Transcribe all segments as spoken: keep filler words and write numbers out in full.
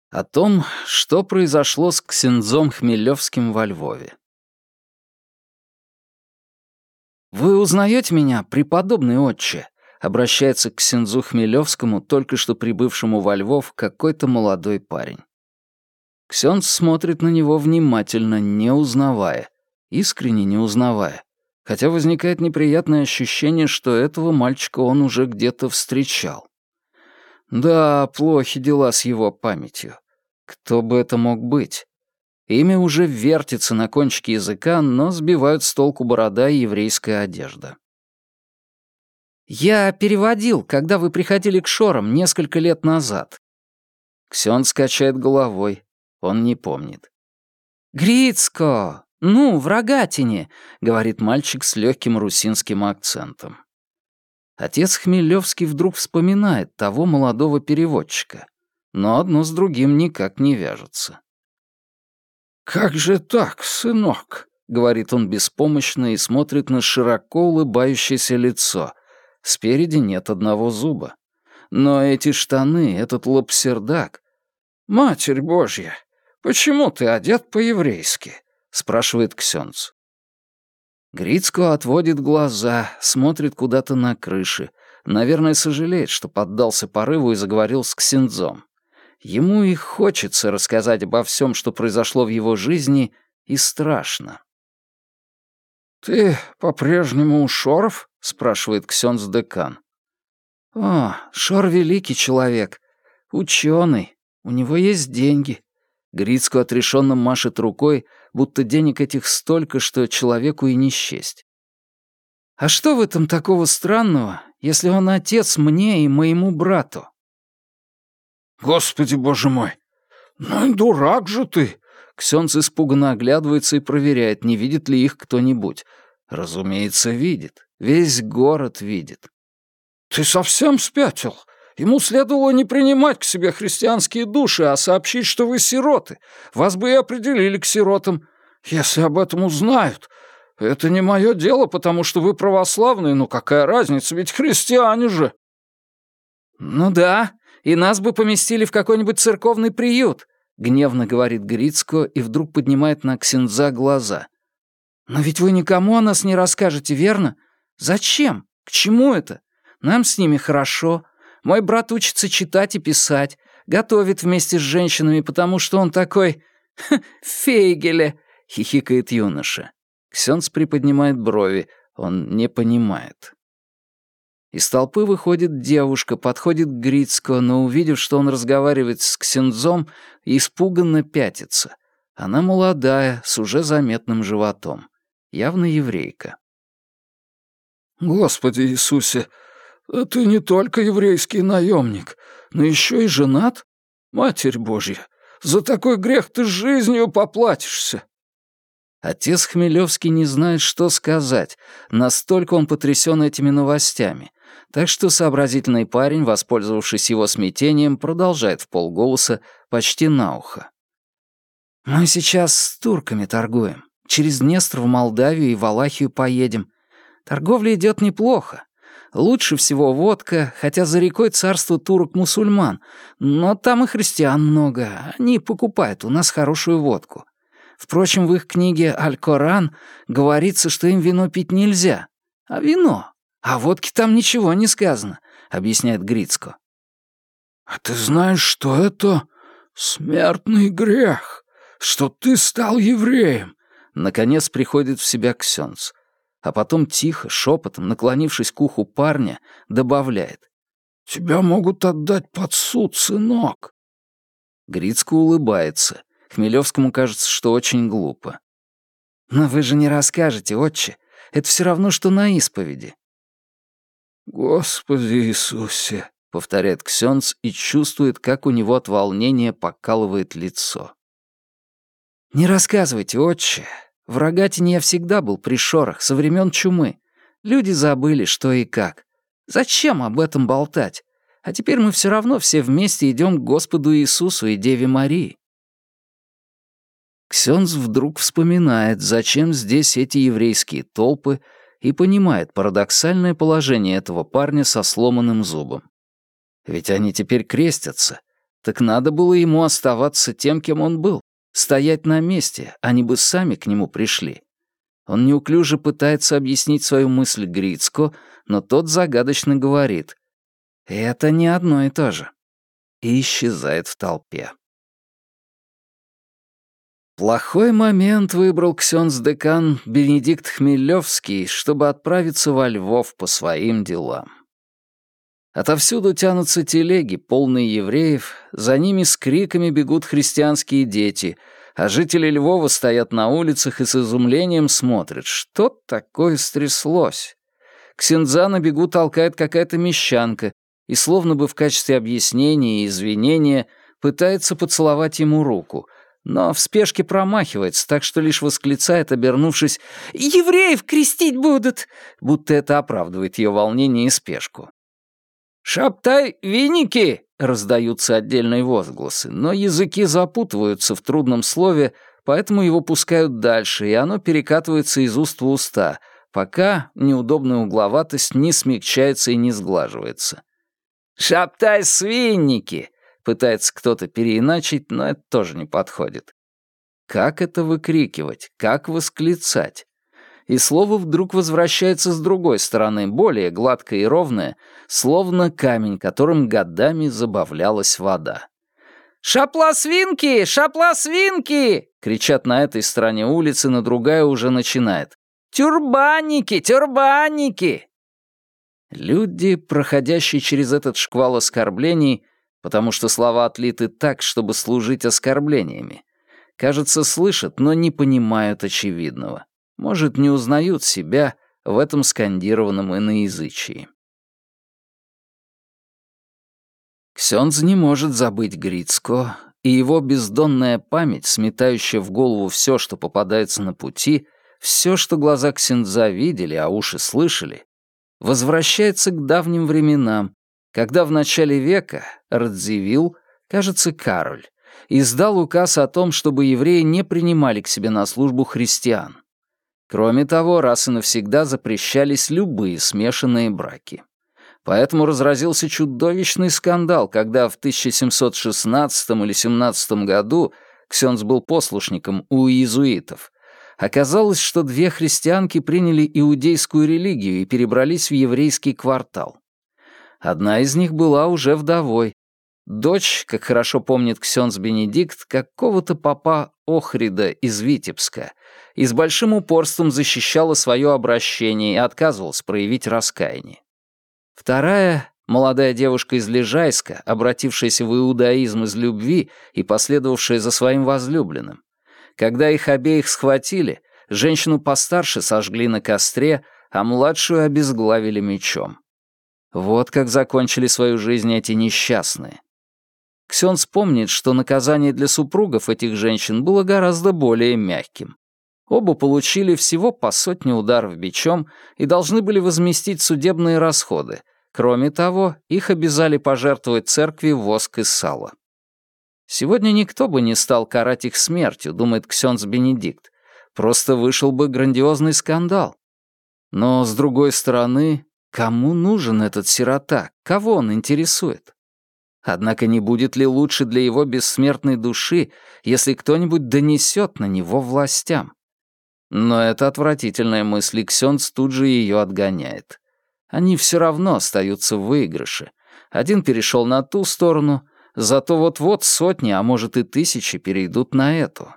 О том, что произошло с ксензом Хмелевским во Львове. «Вы узнаете меня, преподобный отче?» — обращается к ксензу Хмелевскому, только что прибывшему во Львов, какой-то молодой парень. Ксенз смотрит на него внимательно, не узнавая, искренне не узнавая, хотя возникает неприятное ощущение, что этого мальчика он уже где-то встречал. Да, плохи дела с его памятью. Кто бы это мог быть? Имя уже вертится на кончике языка, но сбивают с толку борода и еврейская одежда. «Я переводил, когда вы приходили к Шорам несколько лет назад». Ксенз качает головой. Он не помнит. «Грицко! Ну, в Рогатине!» — говорит мальчик с легким русинским акцентом. Отец Хмелевский вдруг вспоминает того молодого переводчика, но одно с другим никак не вяжется. «Как же так, сынок?» — говорит он беспомощно и смотрит на широко улыбающееся лицо. Спереди нет одного зуба. Но эти штаны, этот лапсердак... «Матерь Божья, почему ты одет по-еврейски?» — спрашивает Ксенц. Грицко отводит глаза, смотрит куда-то на крыши. Наверное, сожалеет, что поддался порыву и заговорил с ксензом. Ему и хочется рассказать обо всем, что произошло в его жизни, и страшно. «Ты по-прежнему у Шоров?» — спрашивает ксенз-декан. «О, Шор — великий человек, ученый, у него есть деньги». Грицко отрешенно машет рукой, будто денег этих столько, что человеку и не счесть. «А что в этом такого странного, если он отец мне и моему брату?» «Господи, боже мой! Ну и дурак же ты!» Ксенц испуганно оглядывается и проверяет, не видит ли их кто-нибудь. Разумеется, видит. Весь город видит. «Ты совсем спятил? Ему следовало не принимать к себе христианские души, а сообщить, что вы сироты. Вас бы и определили к сиротам. Если об этом узнают, это не мое дело, потому что вы православные, но какая разница, ведь христиане же». «Ну да, и нас бы поместили в какой-нибудь церковный приют», — гневно говорит Грицко и вдруг поднимает на ксенза глаза. «Но ведь вы никому о нас не расскажете, верно? Зачем? К чему это? Нам с ними хорошо. Мой брат учится читать и писать, готовит вместе с женщинами, потому что он такой... фейгеле», — хихикает юноша. Ксенц приподнимает брови, он не понимает. Из толпы выходит девушка, подходит к Грицко, но, увидев, что он разговаривает с ксензом, испуганно пятится. Она молодая, с уже заметным животом. Явно еврейка. «Господи Иисусе, ты не только еврейский наемник, но еще и женат? Матерь Божья, за такой грех ты жизнью поплатишься!» Отец Хмелевский не знает, что сказать, настолько он потрясен этими новостями, так что сообразительный парень, воспользовавшись его смятением, продолжает вполголоса, почти на ухо. «Мы сейчас с турками торгуем. Через Днестр в Молдавию и Валахию поедем. Торговля идет неплохо. Лучше всего водка, хотя за рекой царство турок-мусульман, но там и христиан много, они покупают у нас хорошую водку. Впрочем, в их книге «Аль-Коран» говорится, что им вино пить нельзя. А вино? А водке там ничего не сказано», — объясняет Грицко. «А ты знаешь, что это смертный грех, что ты стал евреем?» Наконец приходит в себя ксенц. А потом тихо, шепотом, наклонившись к уху парня, добавляет. «Тебя могут отдать под суд, сынок». Грицко улыбается. Хмелевскому кажется, что очень глупо. «Но вы же не расскажете, отче. Это все равно, что на исповеди». «Господи Иисусе», — повторяет ксенц и чувствует, как у него от волнения покалывает лицо. «Не рассказывайте, отче. В Рогатине я всегда был при Шорах, со времен чумы. Люди забыли, что и как. Зачем об этом болтать? А теперь мы все равно все вместе идем к Господу Иисусу и Деве Марии». Ксенз вдруг вспоминает, зачем здесь эти еврейские толпы, и понимает парадоксальное положение этого парня со сломанным зубом. Ведь они теперь крестятся. Так надо было ему оставаться тем, кем он был, стоять на месте, они бы сами к нему пришли. Он неуклюже пытается объяснить свою мысль Грицко, но тот загадочно говорит: «Это не одно и то же», и исчезает в толпе. Плохой момент выбрал ксёндз-декан Бенедикт Хмелевский, чтобы отправиться во Львов по своим делам. Отовсюду тянутся телеги, полные евреев, за ними с криками бегут христианские дети, а жители Львова стоят на улицах и с изумлением смотрят, что такое стряслось. Ксендза на бегу толкает какая-то мещанка и, словно бы в качестве объяснения и извинения, пытается поцеловать ему руку, но в спешке промахивается, так что лишь восклицает, обернувшись: «Евреев крестить будут!», будто это оправдывает ее волнение и спешку. «Шаптай виники!» — раздаются отдельные возгласы, но языки запутываются в трудном слове, поэтому его пускают дальше, и оно перекатывается из уст в уста, пока неудобная угловатость не смягчается и не сглаживается. «Шаптай свинники!» — пытается кто-то переиначить, но это тоже не подходит. Как это выкрикивать? Как восклицать? И слово вдруг возвращается с другой стороны, более гладкое и ровное, словно камень, которым годами забавлялась вода. «Шапла свинки! Шапла свинки!» — кричат на этой стороне улицы, но другая уже начинает. «Тюрбанники! Тюрбанники!» Люди, проходящие через этот шквал оскорблений, потому что слова отлиты так, чтобы служить оскорблениями, кажется, слышат, но не понимают очевидного. Может, не узнают себя в этом скандированном иноязычии. Ксёндз не может забыть Грицко, и его бездонная память, сметающая в голову все, что попадается на пути, все, что глаза ксендза видели, а уши слышали, возвращается к давним временам, когда в начале века Радзивилл, кажется, Кароль, издал указ о том, чтобы евреи не принимали к себе на службу христиан. Кроме того, раз и навсегда запрещались любые смешанные браки. Поэтому разразился чудовищный скандал, когда в тысяча семьсот шестнадцатом или семнадцатом году Ксёндз был послушником у иезуитов. Оказалось, что две христианки приняли иудейскую религию и перебрались в еврейский квартал. Одна из них была уже вдовой. Дочь, как хорошо помнит ксёндз Бенедикт, какого-то попа Охрида из Витебска, и с большим упорством защищала свое обращение и отказывалась проявить раскаяние. Вторая, молодая девушка из Лежайска, обратившаяся в иудаизм из любви и последовавшая за своим возлюбленным. Когда их обеих схватили, женщину постарше сожгли на костре, а младшую обезглавили мечом. Вот как закончили свою жизнь эти несчастные. Ксёндз помнит, что наказание для супругов этих женщин было гораздо более мягким. Оба получили всего по сотне ударов бичом и должны были возместить судебные расходы. Кроме того, их обязали пожертвовать церкви воск и сало. Сегодня никто бы не стал карать их смертью, думает ксёндз Бенедикт. Просто вышел бы грандиозный скандал. Но, с другой стороны, кому нужен этот сирота? Кого он интересует? Однако не будет ли лучше для его бессмертной души, если кто-нибудь донесет на него властям? Но это отвратительная мысль, и ксёндз тут же ее отгоняет. Они все равно остаются в выигрыше. Один перешел на ту сторону, зато вот-вот сотни, а может и тысячи перейдут на эту.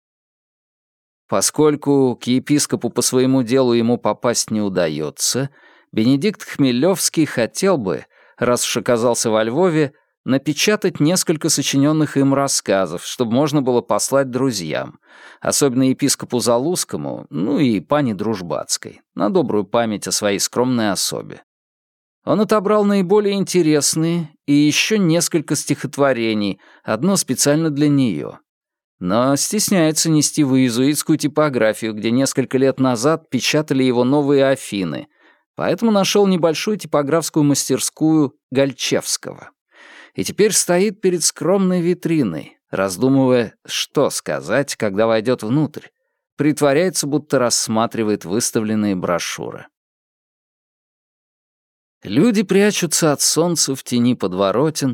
Поскольку к епископу по своему делу ему попасть не удается, Бенедикт Хмелевский хотел бы, раз уж оказался во Львове, напечатать несколько сочиненных им рассказов, чтобы можно было послать друзьям, особенно епископу Залузскому, ну и пане Дружбацкой, на добрую память о своей скромной особе. Он отобрал наиболее интересные и еще несколько стихотворений, одно специально для нее. Но стесняется нести в иезуитскую типографию, где несколько лет назад печатали его новые Афины, поэтому нашел небольшую типографскую мастерскую Гальчевского. И теперь стоит перед скромной витриной, раздумывая, что сказать, когда войдет внутрь, притворяется, будто рассматривает выставленные брошюры. Люди прячутся от солнца в тени подворотен,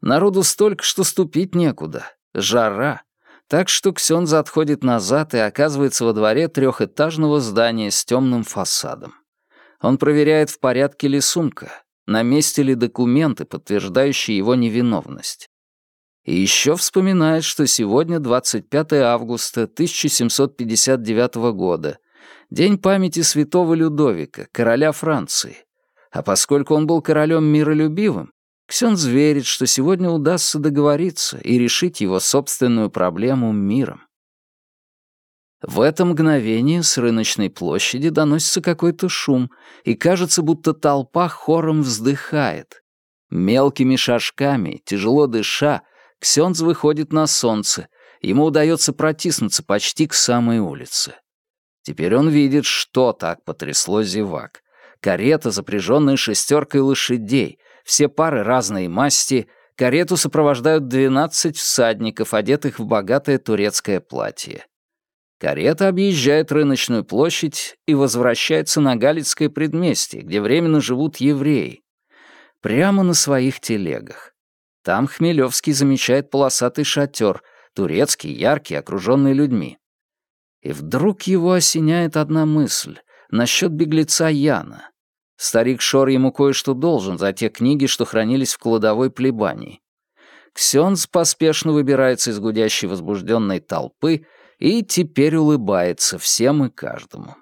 Народу столько, что ступить некуда. Жара. Так что Ксёндз отходит назад и оказывается во дворе трехэтажного здания с темным фасадом. Он проверяет, в порядке ли сумка, на месте ли документы, подтверждающие его невиновность. И еще вспоминает, что сегодня двадцать пятое августа тысяча семьсот пятьдесят девятого года, день памяти святого Людовика, короля Франции. А поскольку он был королем миролюбивым, Ксёндз верит, что сегодня удастся договориться и решить его собственную проблему миром. В это мгновение с рыночной площади доносится какой-то шум, и кажется, будто толпа хором вздыхает. Мелкими шажками, тяжело дыша, Ксёндз выходит на солнце, ему удается протиснуться почти к самой улице. Теперь он видит, что так потрясло зевак. Карета, запряженная шестеркой лошадей, все пары разной масти, карету сопровождают двенадцать всадников, одетых в богатое турецкое платье. Карета объезжает рыночную площадь и возвращается на Галицкое предместье, где временно живут евреи. Прямо на своих телегах. Там Хмелевский замечает полосатый шатер, турецкий, яркий, окруженный людьми. И вдруг его осеняет одна мысль насчет беглеца Яна. Старик Шор ему кое-что должен за те книги, что хранились в кладовой плебании. Ксёндз поспешно выбирается из гудящей возбужденной толпы и теперь улыбается всем и каждому.